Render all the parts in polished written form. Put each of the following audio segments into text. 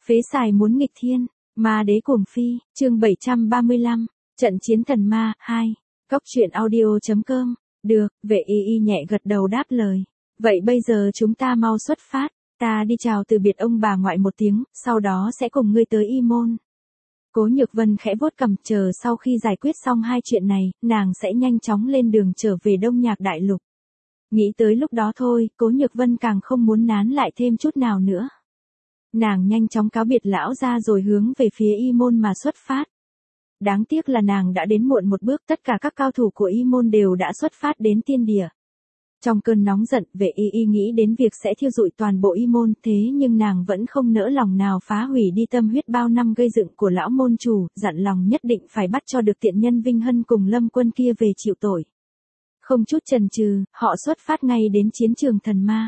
Phế xài muốn nghịch thiên, ma đế cuồng phi, chương 735, trận chiến thần ma, 2, Cốc truyện audio.com, được, vệ y nhẹ gật đầu đáp lời. Vậy bây giờ chúng ta mau xuất phát, ta đi chào từ biệt ông bà ngoại một tiếng, sau đó sẽ cùng ngươi tới Y Môn. Cố Nhược Vân khẽ vuốt cằm, chờ sau khi giải quyết xong hai chuyện này, nàng sẽ nhanh chóng lên đường trở về Đông Nhạc Đại Lục. Nghĩ tới lúc đó thôi, Cố Nhược Vân càng không muốn nán lại thêm chút nào nữa. Nàng nhanh chóng cáo biệt lão ra rồi hướng về phía Y Môn mà xuất phát. Đáng tiếc là nàng đã đến muộn một bước, tất cả các cao thủ của Y Môn đều đã xuất phát đến tiên địa. Trong cơn nóng giận, vệ y nghĩ đến việc sẽ thiêu rụi toàn bộ Y Môn, thế nhưng nàng vẫn không nỡ lòng nào phá hủy đi tâm huyết bao năm gây dựng của lão môn chủ, dặn lòng nhất định phải bắt cho được tiện nhân Vinh Hân cùng Lâm Quân kia về chịu tội. Không chút chần chừ, họ xuất phát ngay đến chiến trường thần ma.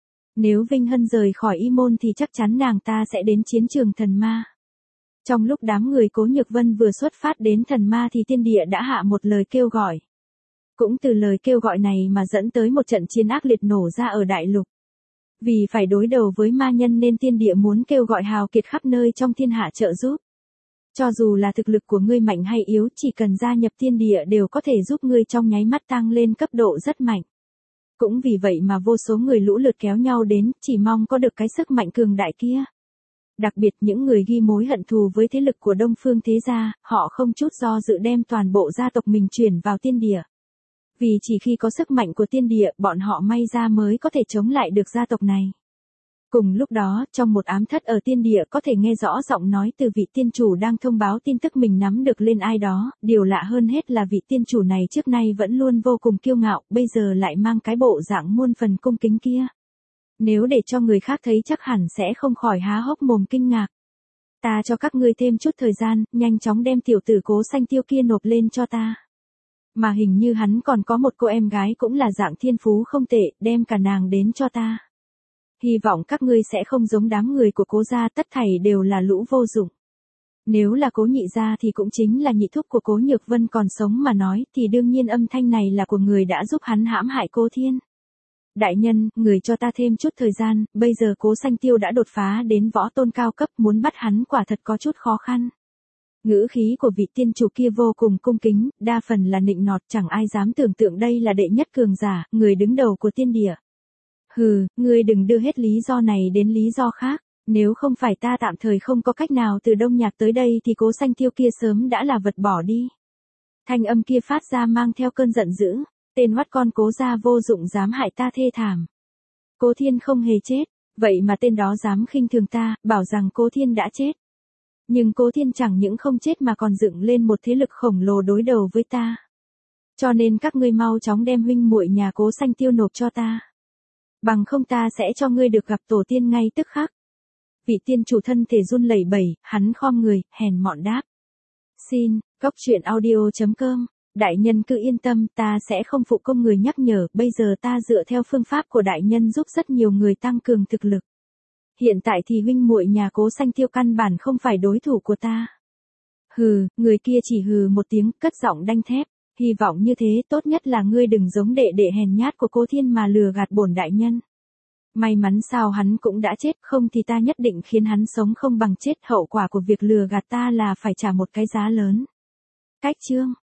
Nếu Vinh Hân rời khỏi Y Môn thì chắc chắn nàng ta sẽ đến chiến trường thần ma. Trong lúc đám người Cố Nhược Vân vừa xuất phát đến thần ma thì tiên địa đã hạ một lời kêu gọi. Cũng từ lời kêu gọi này mà dẫn tới một trận chiến ác liệt nổ ra ở đại lục. Vì phải đối đầu với ma nhân nên tiên địa muốn kêu gọi hào kiệt khắp nơi trong thiên hạ trợ giúp. Cho dù là thực lực của ngươi mạnh hay yếu, chỉ cần gia nhập tiên địa đều có thể giúp ngươi trong nháy mắt tăng lên cấp độ rất mạnh. Cũng vì vậy mà vô số người lũ lượt kéo nhau đến, chỉ mong có được cái sức mạnh cường đại kia. Đặc biệt những người ghi mối hận thù với thế lực của Đông Phương Thế Gia, họ không chút do dự đem toàn bộ gia tộc mình chuyển vào tiên địa. Vì chỉ khi có sức mạnh của tiên địa, bọn họ may ra mới có thể chống lại được gia tộc này. Cùng lúc đó, trong một ám thất ở tiên địa có thể nghe rõ giọng nói từ vị tiên chủ đang thông báo tin tức mình nắm được lên ai đó, điều lạ hơn hết là vị tiên chủ này trước nay vẫn luôn vô cùng kiêu ngạo, bây giờ lại mang cái bộ dạng muôn phần cung kính kia. Nếu để cho người khác thấy chắc hẳn sẽ không khỏi há hốc mồm kinh ngạc. Ta cho các ngươi thêm chút thời gian, nhanh chóng đem tiểu tử Cố Xanh Tiêu kia nộp lên cho ta. Mà hình như hắn còn có một cô em gái cũng là dạng thiên phú không tệ, đem cả nàng đến cho ta. Hy vọng các ngươi sẽ không giống đám người của Cố gia, tất thảy đều là lũ vô dụng. Nếu là Cố nhị gia thì cũng chính là nhị thúc của Cố Nhược Vân còn sống mà nói, thì đương nhiên âm thanh này là của người đã giúp hắn hãm hại Cố Thiên. Đại nhân, người cho ta thêm chút thời gian, bây giờ Cố Xanh Tiêu đã đột phá đến võ tôn cao cấp, muốn bắt hắn quả thật có chút khó khăn. Ngữ khí của vị tiên chủ kia vô cùng cung kính, đa phần là nịnh nọt, chẳng ai dám tưởng tượng đây là đệ nhất cường giả, người đứng đầu của tiên địa. Hừ, ngươi đừng đưa hết lý do này đến lý do khác, nếu không phải ta tạm thời không có cách nào từ Đông Nhạc tới đây thì Cố Xanh Tiêu kia sớm đã là vật bỏ đi. Thanh âm kia phát ra mang theo cơn giận dữ, tên oắt con Cố gia vô dụng dám hại ta thê thảm. Cố Thiên không hề chết, vậy mà tên đó dám khinh thường ta, bảo rằng Cố Thiên đã chết. Nhưng Cố Thiên chẳng những không chết mà còn dựng lên một thế lực khổng lồ đối đầu với ta. Cho nên các ngươi mau chóng đem huynh muội nhà Cố Xanh Tiêu nộp cho ta. Bằng không ta sẽ cho ngươi được gặp tổ tiên ngay tức khắc. Vị tiên chủ thân thể run lẩy bẩy, hắn khom người, hèn mọn đáp. Xin, Cốc truyện audio.com, đại nhân cứ yên tâm, ta sẽ không phụ công người nhắc nhở, bây giờ ta dựa theo phương pháp của đại nhân giúp rất nhiều người tăng cường thực lực. Hiện tại thì huynh muội nhà Cố Xanh Tiêu căn bản không phải đối thủ của ta. Hừ, người kia chỉ hừ một tiếng, cất giọng đanh thép, hy vọng như thế, tốt nhất là ngươi đừng giống đệ đệ hèn nhát của Cố Thiên mà lừa gạt bổn đại nhân. May mắn sao hắn cũng đã chết, không thì ta nhất định khiến hắn sống không bằng chết, hậu quả của việc lừa gạt ta là phải trả một cái giá lớn. Cách chương